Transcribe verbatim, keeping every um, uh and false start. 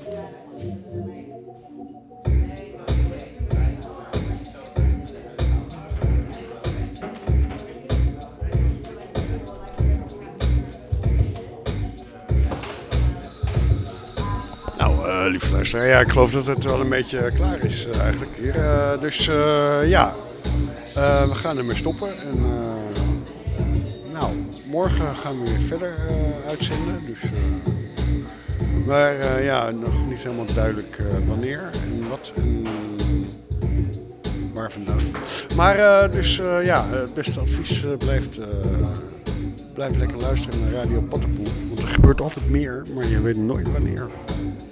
Nou, uh, lieve luisteraar, ja, ik geloof dat het wel een beetje klaar is uh, eigenlijk hier. Uh, dus uh, ja, uh, we gaan ermee stoppen. En, uh, nou, morgen gaan we weer verder uh, uitzenden. Dus, uh, maar uh, ja, nog niet helemaal duidelijk uh, wanneer en wat en waar vandaan. Maar uh, dus uh, ja, het beste advies uh, blijft, uh, blijf lekker luisteren naar Radio Pattenpoel. Want er gebeurt altijd meer, maar je weet nooit wanneer.